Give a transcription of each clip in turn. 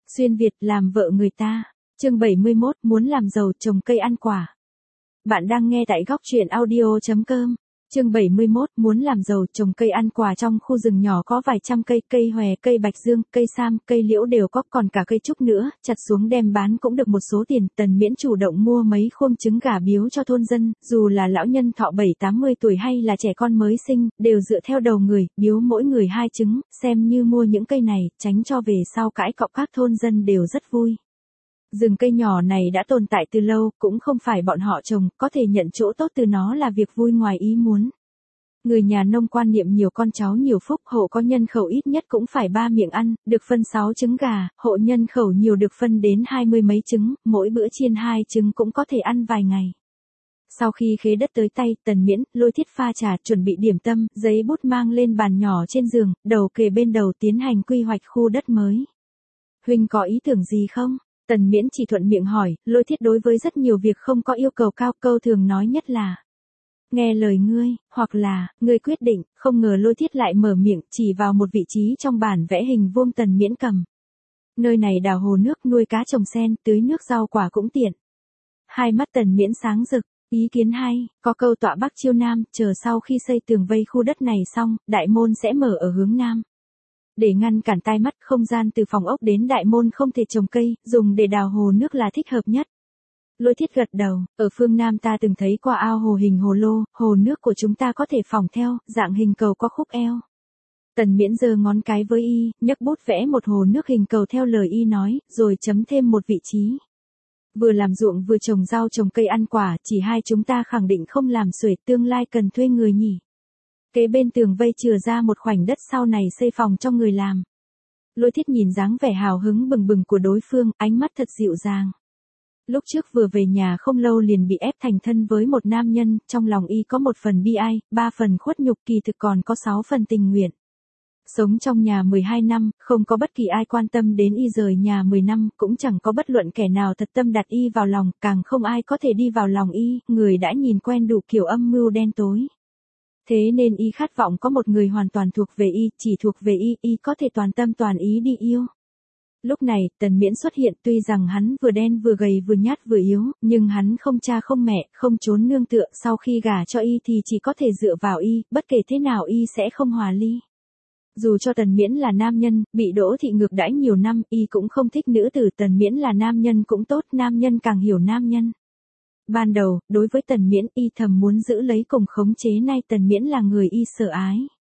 Xuyên Việt làm vợ người ta. Chương 71 muốn làm giàu trồng cây ăn quả. Bạn đang nghe tại góc truyện audio.com. Chương 71 muốn làm giàu trồng cây ăn quả. Trong khu rừng nhỏ có vài trăm cây, cây hòe, cây bạch dương, cây sam, cây liễu đều có, còn cả cây trúc nữa, chặt xuống đem bán cũng được một số tiền. Tần Miễn chủ động mua mấy khuôn trứng gà biếu cho thôn dân, dù là lão nhân thọ 7-80 tuổi hay là trẻ con mới sinh, đều dựa theo đầu người, biếu mỗi người 2 trứng, xem như mua những cây này, tránh cho về sau cãi cọ. Các thôn dân đều rất vui. Rừng cây nhỏ này đã tồn tại từ lâu, cũng không phải bọn họ trồng, có thể nhận chỗ tốt từ nó là việc vui ngoài ý muốn. Người nhà nông quan niệm nhiều con cháu nhiều phúc, hộ có nhân khẩu ít nhất cũng phải 3 miệng ăn, được phân 6 trứng gà, hộ nhân khẩu nhiều được phân đến 20 mấy trứng, mỗi bữa chiên 2 trứng cũng có thể ăn vài ngày. Sau khi khế đất tới tay, Tần Miễn, Lôi Thiết pha trà, chuẩn bị điểm tâm, giấy bút mang lên bàn nhỏ trên giường, đầu kề bên đầu tiến hành quy hoạch khu đất mới. Huynh có ý tưởng gì không? Tần Miễn chỉ thuận miệng hỏi, Lôi Thiết đối với rất nhiều việc không có yêu cầu cao, câu thường nói nhất là nghe lời ngươi, hoặc là, ngươi quyết định. Không ngờ Lôi Thiết lại mở miệng, chỉ vào một vị trí trong bản vẽ hình vuông Tần Miễn cầm. Nơi này đào hồ nước, nuôi cá trồng sen, tưới nước rau quả cũng tiện. Hai mắt Tần Miễn sáng rực, ý kiến hay, có câu tọa Bắc chiêu Nam, chờ sau khi xây tường vây khu đất này xong, đại môn sẽ mở ở hướng Nam. Để ngăn cản tai mắt, không gian từ phòng ốc đến đại môn không thể trồng cây, dùng để đào hồ nước là thích hợp nhất. Lôi Thiết gật đầu, ở phương Nam ta từng thấy qua ao hồ hình hồ lô, hồ nước của chúng ta có thể phỏng theo, dạng hình cầu có khúc eo. Tần Miễn giơ ngón cái với y, nhấc bút vẽ một hồ nước hình cầu theo lời y nói, rồi chấm thêm một vị trí. Vừa làm ruộng vừa trồng rau trồng cây ăn quả, chỉ hai chúng ta khẳng định không làm xuể, tương lai cần thuê người nhỉ. Kế bên tường vây chừa ra một khoảnh đất, sau này xây phòng cho người làm. Lôi Thiết nhìn dáng vẻ hào hứng bừng bừng của đối phương, ánh mắt thật dịu dàng. Lúc trước vừa về nhà không lâu liền bị ép thành thân với một nam nhân, trong lòng y có 1 phần bi ai, 3 phần khuất nhục, kỳ thực còn có 6 phần tình nguyện. Sống trong nhà 12 năm, không có bất kỳ ai quan tâm đến y, rời nhà 10 năm, cũng chẳng có bất luận kẻ nào thật tâm đặt y vào lòng, càng không ai có thể đi vào lòng y, người đã nhìn quen đủ kiểu âm mưu đen tối. Thế nên y khát vọng có một người hoàn toàn thuộc về y, chỉ thuộc về y có thể toàn tâm toàn ý đi yêu. Lúc này, Tần Miễn xuất hiện, tuy rằng hắn vừa đen vừa gầy vừa nhát vừa yếu, nhưng hắn không cha không mẹ, không trốn nương tựa, sau khi gả cho y thì chỉ có thể dựa vào y, bất kể thế nào y sẽ không hòa ly. Dù cho Tần Miễn là nam nhân, bị Đỗ Thị ngược đãi nhiều năm, y cũng không thích nữ tử. Tần Miễn là nam nhân cũng tốt, nam nhân càng hiểu nam nhân. Ban đầu, đối với Tần Miễn, y thầm muốn giữ lấy cùng khống chế, nay Tần Miễn là người y sợ ái.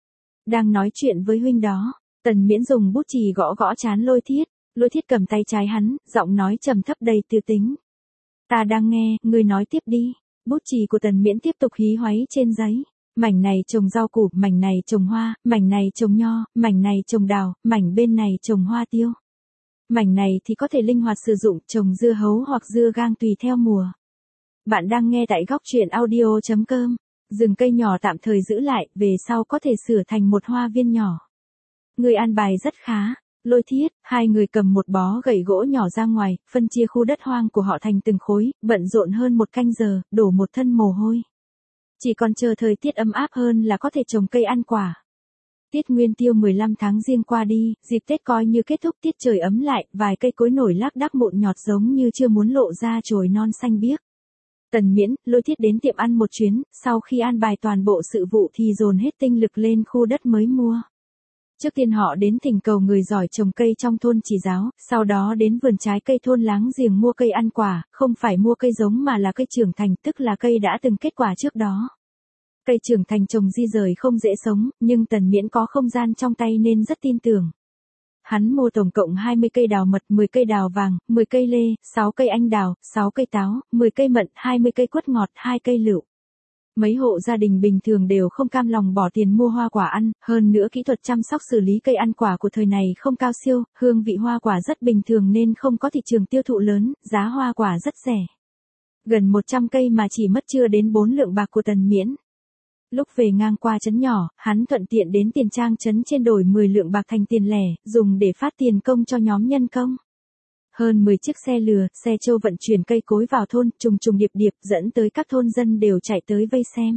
Đang nói chuyện với huynh đó, Tần Miễn dùng bút chì gõ gõ trán Lôi Thiết. Lôi Thiết cầm tay trái hắn, giọng nói trầm thấp đầy tư tính. Ta đang nghe, ngươi nói tiếp đi. Bút chì của Tần Miễn tiếp tục hí hoáy trên giấy. Mảnh này trồng rau củ, mảnh này trồng hoa, mảnh này trồng nho, mảnh này trồng đào, mảnh bên này trồng hoa tiêu. Mảnh này thì có thể linh hoạt sử dụng, trồng dưa hấu hoặc dưa gang tùy theo mùa. Bạn đang nghe tại góc truyện audio.com. Rừng cây nhỏ tạm thời giữ lại, về sau có thể sửa thành một hoa viên nhỏ. Người an bài rất khá. Lôi Thiết, hai người cầm một bó gậy gỗ nhỏ ra ngoài, phân chia khu đất hoang của họ thành từng khối, bận rộn hơn 1 canh giờ, đổ một thân mồ hôi. Chỉ còn chờ thời tiết ấm áp hơn là có thể trồng cây ăn quả. Tiết Nguyên Tiêu 15 tháng Giêng qua đi, dịp Tết coi như kết thúc, tiết trời ấm lại, vài cây cối nổi lác đác mụn nhọt giống như chưa muốn lộ ra chồi non xanh biếc. Tần Miễn, Lôi Thiết đến tiệm ăn một chuyến, sau khi an bài toàn bộ sự vụ thì dồn hết tinh lực lên khu đất mới mua. Trước tiên họ đến thỉnh cầu người giỏi trồng cây trong thôn chỉ giáo, sau đó đến vườn trái cây thôn láng giềng mua cây ăn quả, không phải mua cây giống mà là cây trưởng thành, tức là cây đã từng kết quả trước đó. Cây trưởng thành trồng di rời không dễ sống, nhưng Tần Miễn có không gian trong tay nên rất tin tưởng. Hắn mua tổng cộng 20 cây đào mật, 10 cây đào vàng, 10 cây lê, 6 cây anh đào, 6 cây táo, 10 cây mận, 20 cây quất ngọt, 2 cây lựu. Mấy hộ gia đình bình thường đều không cam lòng bỏ tiền mua hoa quả ăn, hơn nữa kỹ thuật chăm sóc xử lý cây ăn quả của thời này không cao siêu, hương vị hoa quả rất bình thường nên không có thị trường tiêu thụ lớn, giá hoa quả rất rẻ. Gần 100 cây mà chỉ mất chưa đến 4 lượng bạc của Tần Miễn. Lúc về ngang qua trấn nhỏ, hắn thuận tiện đến tiền trang trấn trên đổi 10 lượng bạc thành tiền lẻ, dùng để phát tiền công cho nhóm nhân công. Hơn 10 chiếc xe lừa, xe trâu vận chuyển cây cối vào thôn, trùng trùng điệp điệp, dẫn tới các thôn dân đều chạy tới vây xem.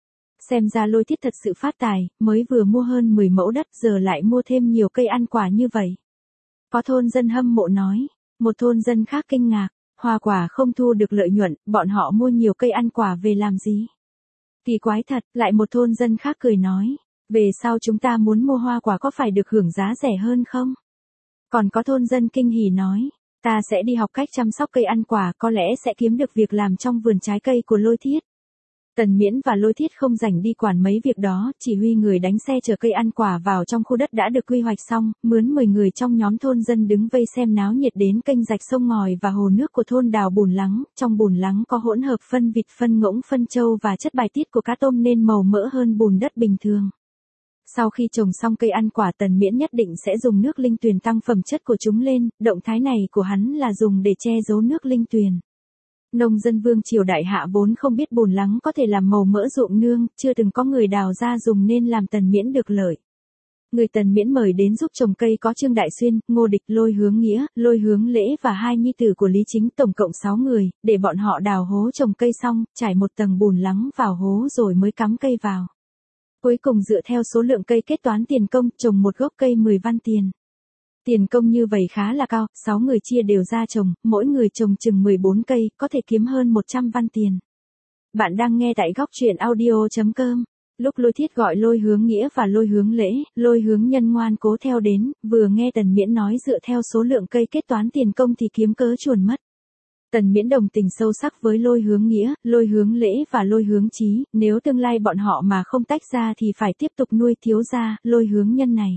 Xem ra Lôi Thiết thật sự phát tài, mới vừa mua hơn 10 mẫu đất, giờ lại mua thêm nhiều cây ăn quả như vậy. Có thôn dân hâm mộ nói. Một thôn dân khác kinh ngạc. Hoa quả không thu được lợi nhuận, bọn họ mua nhiều cây ăn quả về làm gì? Kỳ quái thật, lại một thôn dân khác cười nói. Về sau chúng ta muốn mua hoa quả có phải được hưởng giá rẻ hơn không? Còn có thôn dân kinh hỉ nói. Ta sẽ đi học cách chăm sóc cây ăn quả, có lẽ sẽ kiếm được việc làm trong vườn trái cây của Lôi Thiết. Tần Miễn và Lôi Thiết không rảnh đi quản mấy việc đó, chỉ huy người đánh xe chở cây ăn quả vào trong khu đất đã được quy hoạch xong, mướn 10 người trong nhóm thôn dân đứng vây xem náo nhiệt đến kênh rạch sông ngòi và hồ nước của thôn đào bùn lắng, trong bùn lắng có hỗn hợp phân vịt, phân ngỗng, phân trâu và chất bài tiết của cá tôm nên màu mỡ hơn bùn đất bình thường. Sau khi trồng xong cây ăn quả, Tần Miễn nhất định sẽ dùng nước linh tuyền tăng phẩm chất của chúng lên, động thái này của hắn là dùng để che giấu nước linh tuyền. Nông dân vương triều đại hạ vốn không biết bùn lắng có thể làm màu mỡ ruộng nương, chưa từng có người đào ra dùng nên làm Tần Miễn được lợi. Người Tần Miễn mời đến giúp trồng cây có Trương Đại Xuyên, Ngô Địch, Lôi Hướng Nghĩa, Lôi Hướng Lễ và hai nhi tử của Lý Chính, tổng cộng 6 người, để bọn họ đào hố trồng cây xong, trải một tầng bùn lắng vào hố rồi mới cắm cây vào. Cuối cùng dựa theo số lượng cây kết toán tiền công, trồng một gốc cây 10 văn tiền. Tiền công như vậy khá là cao, 6 người chia đều ra trồng, mỗi người trồng chừng 14 cây, có thể kiếm hơn 100 văn tiền. Bạn đang nghe tại góc truyện audio.com. Lúc Lôi Thiết gọi Lôi Hướng Nghĩa và Lôi Hướng Lễ, Lôi Hướng Nhân ngoan cố theo đến, vừa nghe Tần Miễn nói dựa theo số lượng cây kết toán tiền công thì kiếm cớ chuồn mất. Tần Miễn đồng tình sâu sắc với Lôi Hướng Nghĩa, Lôi Hướng Lễ và Lôi Hướng Chí, nếu tương lai bọn họ mà không tách ra thì phải tiếp tục nuôi thiếu gia, Lôi Hướng Nhân này.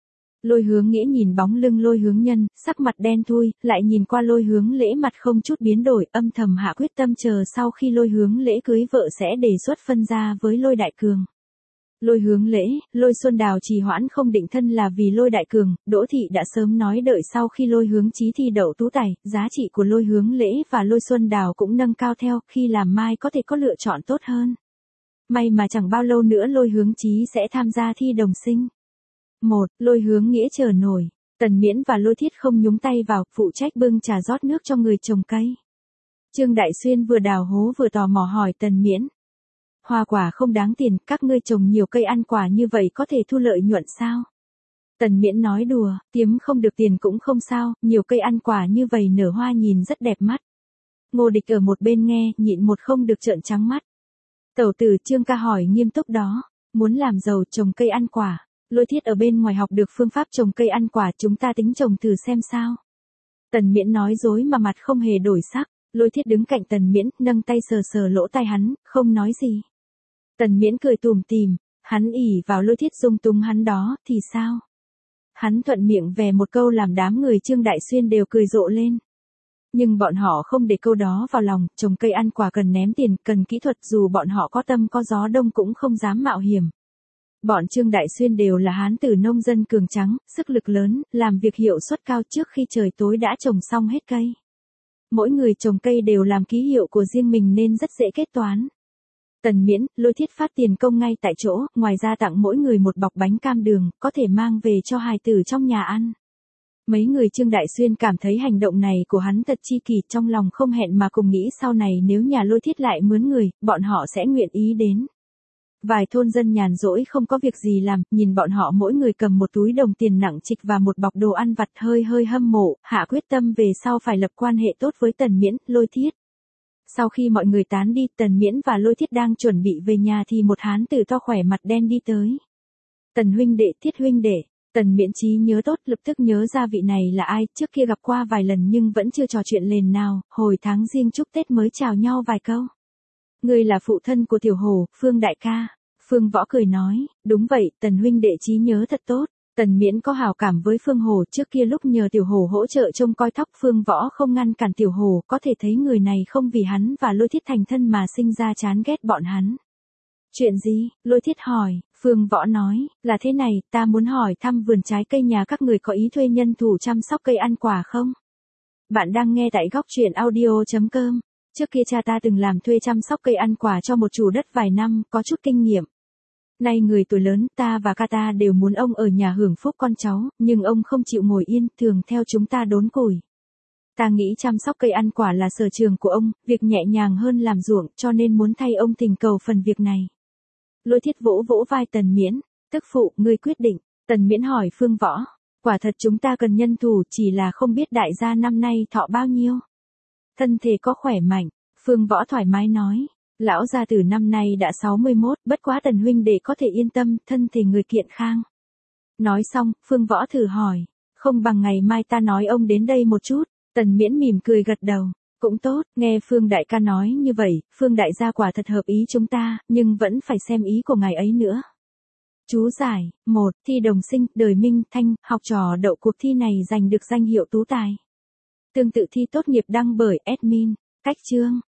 Lôi Hướng Nghĩa nhìn bóng lưng Lôi Hướng Nhân, sắc mặt đen thui, lại nhìn qua Lôi Hướng Lễ mặt không chút biến đổi, âm thầm hạ quyết tâm chờ sau khi Lôi Hướng Lễ cưới vợ sẽ đề xuất phân gia với Lôi Đại Cường. Lôi Hướng Lễ, Lôi Xuân Đào trì hoãn không định thân là vì Lôi Đại Cường, Đỗ Thị đã sớm nói đợi sau khi Lôi Hướng Chí thi đậu tú tài, giá trị của Lôi Hướng Lễ và Lôi Xuân Đào cũng nâng cao theo, khi làm mai có thể có lựa chọn tốt hơn. May mà chẳng bao lâu nữa Lôi Hướng Chí sẽ tham gia thi đồng sinh. Lôi Hướng Nghĩa chờ nổi. Tần Miễn và Lôi Thiết không nhúng tay vào, phụ trách bưng trà rót nước cho người trồng cây. Trương Đại Xuyên vừa đào hố vừa tò mò hỏi Tần Miễn. Hoa quả không đáng tiền, các ngươi trồng nhiều cây ăn quả như vậy có thể thu lợi nhuận sao? Tần Miễn nói đùa, kiếm không được tiền cũng không sao, nhiều cây ăn quả như vậy nở hoa nhìn rất đẹp mắt. Ngô Địch ở một bên nghe, nhịn một không được trợn trắng mắt. Tẩu tử Trương ca hỏi nghiêm túc đó, muốn làm giàu trồng cây ăn quả. Lôi Thiết ở bên ngoài học được phương pháp trồng cây ăn quả, chúng ta tính trồng thử xem sao. Tần Miễn nói dối mà mặt không hề đổi sắc. Lôi Thiết đứng cạnh Tần Miễn, nâng tay sờ sờ lỗ tai hắn, không nói gì. Tần Miễn cười tủm tỉm, hắn ỉ vào Lôi Thiết dung túng hắn đó, thì sao? Hắn thuận miệng về một câu làm đám người Trương Đại Xuyên đều cười rộ lên. Nhưng bọn họ không để câu đó vào lòng, trồng cây ăn quả cần ném tiền, cần kỹ thuật, dù bọn họ có tâm có gió đông cũng không dám mạo hiểm. Bọn Trương Đại Xuyên đều là hán tử nông dân cường tráng, sức lực lớn, làm việc hiệu suất cao, trước khi trời tối đã trồng xong hết cây. Mỗi người trồng cây đều làm ký hiệu của riêng mình nên rất dễ kết toán. Tần Miễn, Lôi Thiết phát tiền công ngay tại chỗ, ngoài ra tặng mỗi người một bọc bánh cam đường, có thể mang về cho hài tử trong nhà ăn. Mấy người Trương Đại Xuyên cảm thấy hành động này của hắn thật chi kỷ, trong lòng không hẹn mà cùng nghĩ sau này nếu nhà Lôi Thiết lại mướn người, bọn họ sẽ nguyện ý đến. Vài thôn dân nhàn rỗi không có việc gì làm, nhìn bọn họ mỗi người cầm một túi đồng tiền nặng trịch và một bọc đồ ăn vặt, hơi hâm mộ, hạ quyết tâm về sau phải lập quan hệ tốt với Tần Miễn, Lôi Thiết. Sau khi mọi người tán đi, Tần Miễn và Lôi Thiết đang chuẩn bị về nhà thì một hán tử to khỏe mặt đen đi tới. Tần huynh đệ, Thiết huynh đệ. Tần Miễn trí nhớ tốt, lập tức nhớ ra vị này là ai, trước kia gặp qua vài lần nhưng vẫn chưa trò chuyện liền nào, hồi tháng riêng chúc Tết mới chào nhau vài câu. Ngươi là phụ thân của Tiểu Hổ, Phương đại ca. Phương Võ cười nói, đúng vậy, Tần huynh đệ trí nhớ thật tốt. Tần Miễn có hảo cảm với Phương Hổ, trước kia lúc nhờ Tiểu Hổ hỗ trợ trông coi thóc, Phương Võ không ngăn cản Tiểu Hổ, có thể thấy người này không vì hắn và Lôi Thiết thành thân mà sinh ra chán ghét bọn hắn. Chuyện gì? Lôi Thiết hỏi. Phương Võ nói, là thế này, ta muốn hỏi thăm vườn trái cây nhà các người có ý thuê nhân thủ chăm sóc cây ăn quả không? Bạn đang nghe tại góc truyện audio.com. Trước kia cha ta từng làm thuê chăm sóc cây ăn quả cho một chủ đất vài năm, có chút kinh nghiệm. Nay người tuổi lớn, ta và ca ta đều muốn ông ở nhà hưởng phúc con cháu, nhưng ông không chịu ngồi yên, thường theo chúng ta đốn củi. Ta nghĩ chăm sóc cây ăn quả là sở trường của ông, việc nhẹ nhàng hơn làm ruộng, cho nên muốn thay ông thỉnh cầu phần việc này. Lôi Thiết vỗ vỗ vai Tần Miễn, tức phụ, ngươi quyết định. Tần Miễn hỏi Phương Võ. Quả thật chúng ta cần nhân thủ, chỉ là không biết đại gia năm nay thọ bao nhiêu. Thân thể có khỏe mạnh, Phương Võ thoải mái nói. Lão gia tử năm nay đã 61, bất quá Tần huynh đệ có thể yên tâm, thân thể người kiện khang. Nói xong, Phương Võ thử hỏi, không bằng ngày mai ta nói ông đến đây một chút. Tần Miễn mỉm cười gật đầu, cũng tốt, nghe Phương đại ca nói như vậy, Phương đại gia quả thật hợp ý chúng ta, nhưng vẫn phải xem ý của ngài ấy nữa. Chú giải, 1. Thi đồng sinh, đời Minh Thanh, học trò đậu cuộc thi này giành được danh hiệu tú tài. Tương tự thi tốt nghiệp đăng bởi admin, cách chương.